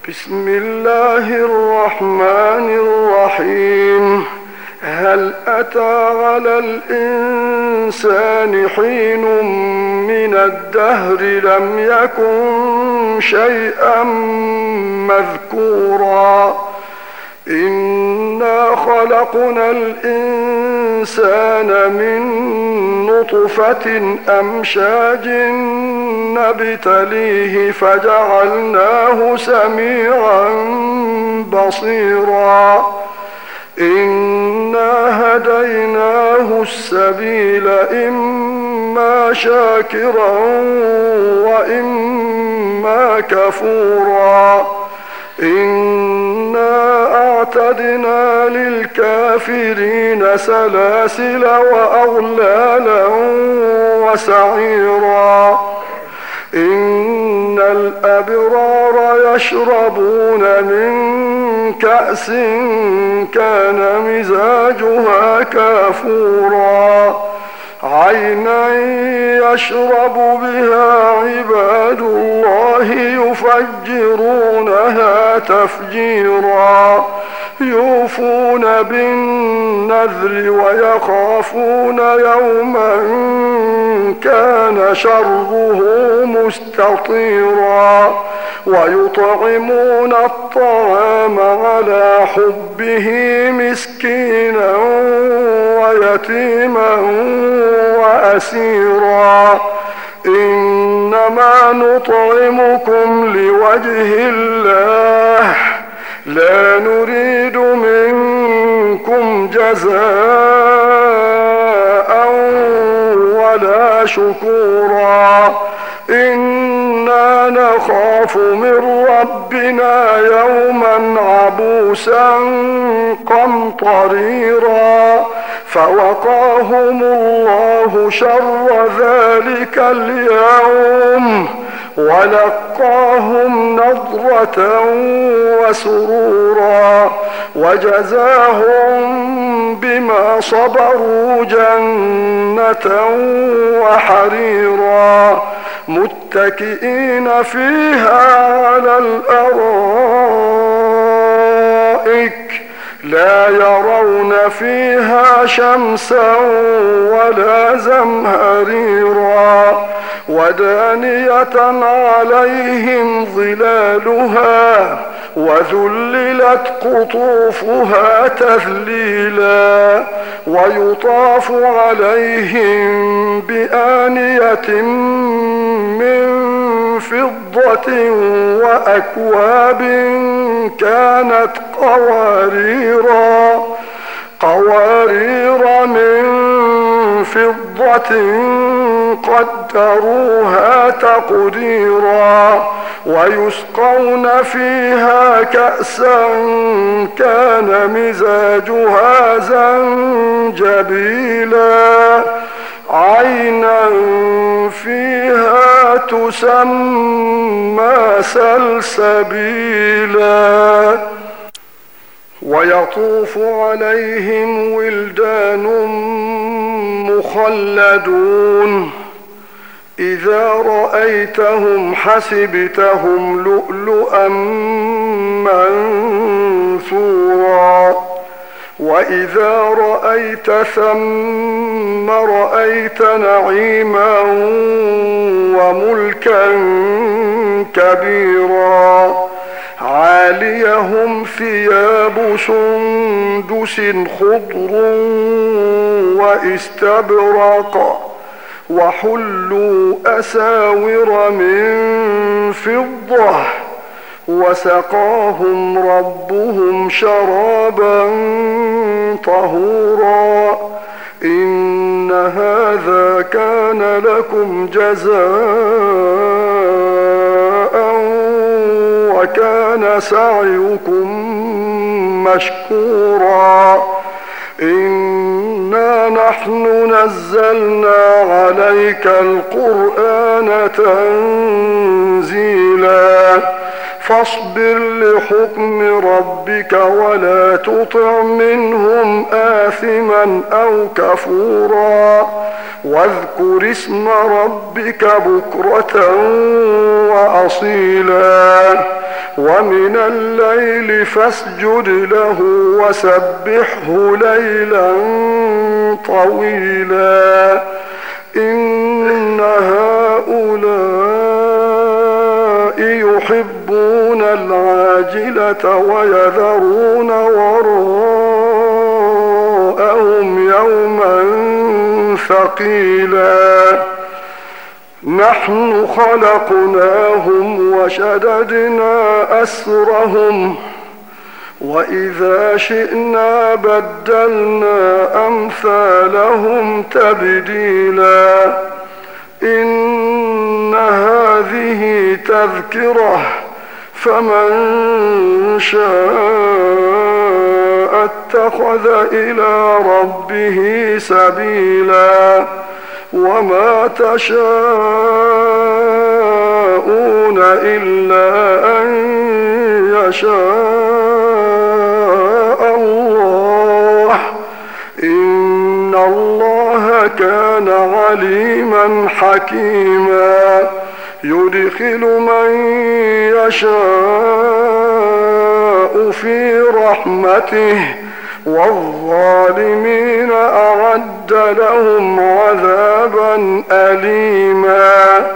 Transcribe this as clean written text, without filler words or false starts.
بسم الله الرحمن الرحيم. هل أتى على الإنسان حين من الدهر لم يكن شيئا مذكورا إنا خلقنا الإنسان من نطفة أمشاج نبتليه فجعلناه سميعا بصيرا إنا هديناه السبيل إما شاكرا وإما كفورا إنا أعتدنا للكافرين سلاسل وأغلالا وسعيرا إن الأبرار يشربون من كأس كان مزاجها كافورا عينا يشرب بها عباد الله يفجرونها تفجيرا يوفون بالنذر ويخافون يوما كان شره مستطيرا ويطعمون الطعام على حبه مسكينا ويتيما وأسيرا إنما نطعمكم لوجه الله لا نريد منكم جزاء ولا شكورا إنا نخاف من ربنا يوما عبوسا قمطريرا فوقاهم الله شر ذلك اليوم ولقاهم نضرة وسرورا وجزاهم بما صبروا جنة وحريرا متكئين فيها على الأرائك لا يرون فيها شمسا ولا زمهريرا ودانية عليهم ظلالها وذللت قطوفها تذليلا ويطاف عليهم بآنية من فضة وأكواب كانت قوارير من فضة قدروها تقديرا ويسقون فيها كأسا كان مزاجها زنجبيلا عينا فيها تسمى سلسبيلا ويطوف عليهم ولدان مخلدون إذا رأيتهم حسبتهم لؤلؤا منثورا وإذا رأيت ثم رأيت نعيما وملكا كبيرا عاليهم ثياب سندس خضر واستبرق وحلوا أساور من فضة وسقاهم ربهم شرابا طهورا إن هذا كان لكم جزاء وكان سعيكم مشكورا إنا نحن نزلنا عليك القرآن تنزيلا فاصبر لحكم ربك ولا تطع منهم آثما أو كفورا واذكر اسم ربك بكرة وأصيلا ومن الليل فاسجد له وسبحه ليلا طويلا إن هؤلاء يحبون العاجلة ويذرون وراءهم يوما ثقيلا نحن خلقناهم وشددنا أسرهم وإذا شئنا بدلنا أمثالهم تبديلا إن هذه تذكرة فمن شاء اتخذ إلى ربه سبيلا وما تشاءون إلا أن يشاء الله إن الله كان عليما حكيما يدخل من يشاء في رحمته والظالمين أعد لهم عذابا أليما